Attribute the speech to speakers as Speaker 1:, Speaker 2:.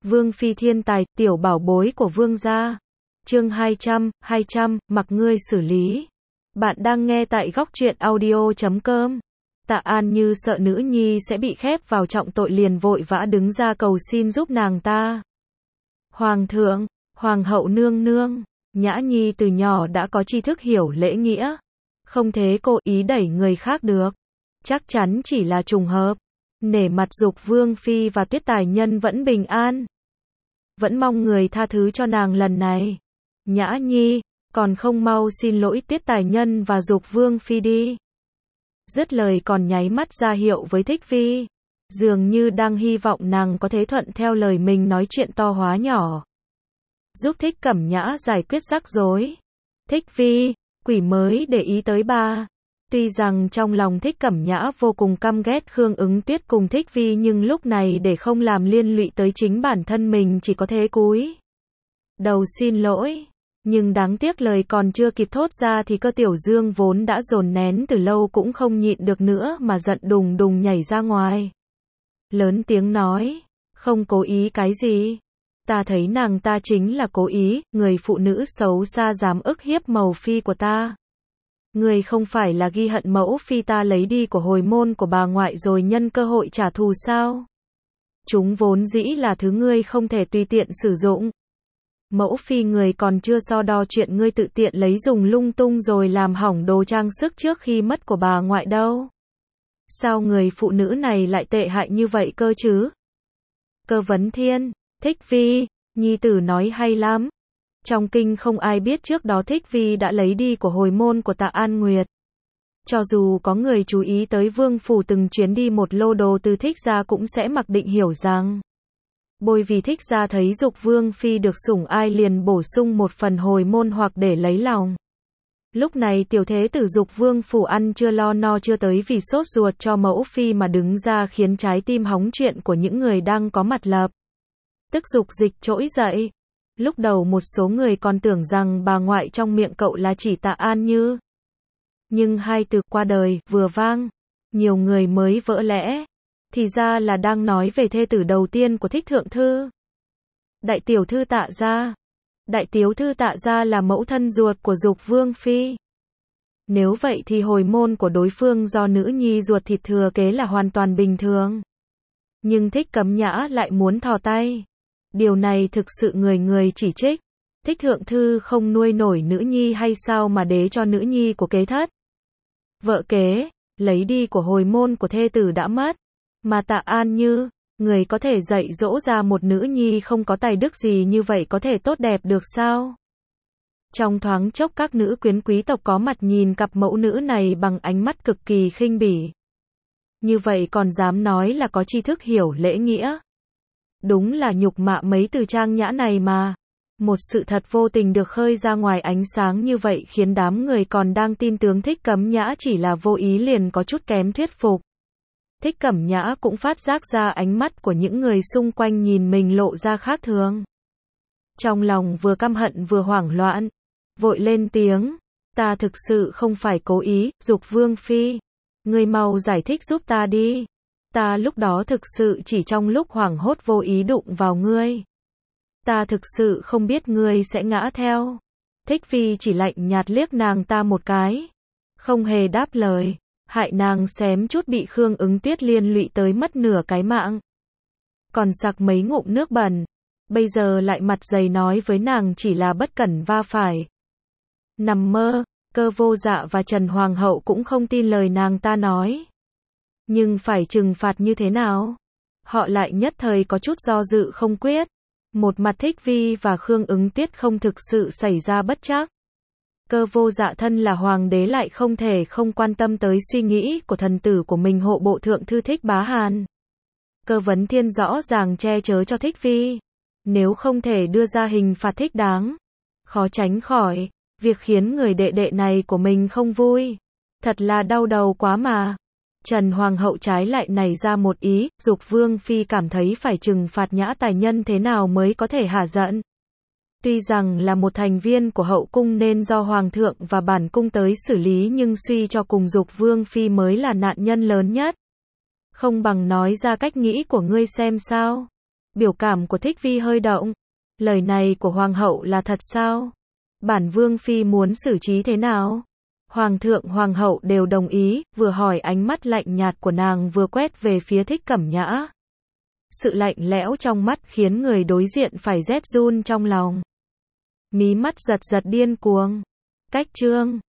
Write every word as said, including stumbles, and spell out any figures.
Speaker 1: Vương phi thiên tài, tiểu bảo bối của vương gia. Chương hai trăm, hai trăm, mặc ngươi xử lý. Bạn đang nghe tại góc truyện audio chấm com. Tạ An Như sợ nữ nhi sẽ bị khép vào trọng tội liền vội vã đứng ra cầu xin giúp nàng ta. Hoàng thượng, hoàng hậu nương nương, Nhã Nhi từ nhỏ đã có tri thức hiểu lễ nghĩa. Không thế cố ý đẩy người khác được. Chắc chắn chỉ là trùng hợp. Nể mặt Dục Vương phi và Tuyết Tài Nhân vẫn bình an. Vẫn mong người tha thứ cho nàng lần này. Nhã Nhi, còn không mau xin lỗi Tuyết Tài Nhân và Dục Vương phi đi. Dứt lời còn nháy mắt ra hiệu với Thích Phi. Dường như đang hy vọng nàng có thể thuận theo lời mình nói chuyện to hóa nhỏ. Giúp Thích Cẩm Nhã giải quyết rắc rối. Thích Phi, quỷ mới để ý tới bà. Tuy rằng trong lòng Thích Cẩm Nhã vô cùng căm ghét Khương Ứng Tuyết cùng Thích Phi nhưng lúc này để không làm liên lụy tới chính bản thân mình chỉ có thế cúi đầu xin lỗi. Nhưng đáng tiếc lời còn chưa kịp thốt ra thì cơ tiểu dương vốn đã dồn nén từ lâu cũng không nhịn được nữa mà giận đùng đùng nhảy ra ngoài. Lớn tiếng nói, không cố ý cái gì. Ta thấy nàng ta chính là cố ý, người phụ nữ xấu xa dám ức hiếp mầu phi của ta. Người không phải là ghi hận mẫu phi ta lấy đi của hồi môn của bà ngoại rồi nhân cơ hội trả thù sao? Chúng vốn dĩ là thứ ngươi không thể tùy tiện sử dụng. Mẫu phi người còn chưa so đo chuyện ngươi tự tiện lấy dùng lung tung rồi làm hỏng đồ trang sức trước khi mất của bà ngoại đâu. Sao người phụ nữ này lại tệ hại như vậy cơ chứ? Cơ Vấn Thiên, Thích Phi, nhi tử nói hay lắm. Trong kinh không ai biết trước đó Thích Phi đã lấy đi của hồi môn của Tạ An Nguyệt. Cho dù có người chú ý tới vương phủ từng chuyến đi một lô đồ từ Thích gia cũng sẽ mặc định hiểu rằng bồi vì Thích gia thấy Dục Vương phi được sủng ai liền bổ sung một phần hồi môn hoặc để lấy lòng. Lúc này tiểu thế tử Dục Vương phủ ăn chưa lo no chưa tới vì sốt ruột cho mẫu phi mà đứng ra khiến trái tim hóng chuyện của những người đang có mặt lập tức dục dịch trỗi dậy. Lúc đầu một số người còn tưởng rằng bà ngoại trong miệng cậu là chỉ Tạ An Như. Nhưng hai từ qua đời vừa vang, nhiều người mới vỡ lẽ. Thì ra là đang nói về thê tử đầu tiên của Thích Thượng Thư. Đại tiểu thư Tạ gia. Đại tiểu thư Tạ gia là mẫu thân ruột của Dục Vương phi. Nếu vậy thì hồi môn của đối phương do nữ nhi ruột thịt thừa kế là hoàn toàn bình thường. Nhưng Thích Cẩm Nhã lại muốn thò tay. Điều này thực sự người người chỉ trích. Thích Thượng Thư không nuôi nổi nữ nhi hay sao mà đế cho nữ nhi của kế thất. Vợ kế, lấy đi của hồi môn của thê tử đã mất. Mà Tạ An Như, người có thể dạy dỗ ra một nữ nhi không có tài đức gì như vậy có thể tốt đẹp được sao? Trong thoáng chốc các nữ quyến quý tộc có mặt nhìn cặp mẫu nữ này bằng ánh mắt cực kỳ khinh bỉ. Như vậy còn dám nói là có tri thức hiểu lễ nghĩa. Đúng là nhục mạ mấy từ trang nhã này mà. Một sự thật vô tình được khơi ra ngoài ánh sáng như vậy khiến đám người còn đang tin tưởng Thích Cẩm Nhã chỉ là vô ý liền có chút kém thuyết phục. Thích Cẩm Nhã cũng phát giác ra ánh mắt của những người xung quanh nhìn mình lộ ra khác thường. Trong lòng vừa căm hận vừa hoảng loạn, vội lên tiếng, ta thực sự không phải cố ý, Dục Vương phi, ngươi mau giải thích giúp ta đi. Ta lúc đó thực sự chỉ trong lúc hoảng hốt vô ý đụng vào ngươi. Ta thực sự không biết ngươi sẽ ngã theo. Thích Phi chỉ lạnh nhạt liếc nàng ta một cái, không hề đáp lời, hại nàng xém chút bị Khương Ứng Tuyết liên lụy tới mất nửa cái mạng. Còn sặc mấy ngụm nước bẩn, bây giờ lại mặt dày nói với nàng chỉ là bất cẩn va phải. Nằm mơ, Cơ Vô Dạ và Trần Hoàng hậu cũng không tin lời nàng ta nói. Nhưng phải trừng phạt như thế nào? Họ lại nhất thời có chút do dự không quyết. Một mặt Thích Vi và Khương Ứng Tuyết không thực sự xảy ra bất trắc. Cơ Vô Dạ thân là hoàng đế lại không thể không quan tâm tới suy nghĩ của thần tử của mình hộ bộ thượng thư Thích Bá Hàn. Cơ Vấn Thiên rõ ràng che chở cho Thích Vi. Nếu không thể đưa ra hình phạt thích đáng, khó tránh khỏi việc khiến người đệ đệ này của mình không vui. Thật là đau đầu quá mà. Trần Hoàng hậu trái lại nảy ra một ý, Dục Vương phi cảm thấy phải trừng phạt Nhã Tài Nhân thế nào mới có thể hả giận. Tuy rằng là một thành viên của hậu cung nên do Hoàng thượng và bản cung tới xử lý nhưng suy cho cùng Dục Vương phi mới là nạn nhân lớn nhất. Không bằng nói ra cách nghĩ của ngươi xem sao. Biểu cảm của Thích Vi hơi động. Lời này của Hoàng hậu là thật sao? Bản Vương Phi muốn xử trí thế nào? Hoàng thượng Hoàng hậu đều đồng ý, vừa hỏi ánh mắt lạnh nhạt của nàng vừa quét về phía Thích Cẩm Nhã. Sự lạnh lẽo trong mắt khiến người đối diện phải rét run trong lòng. Mí mắt giật giật điên cuồng. Cách chương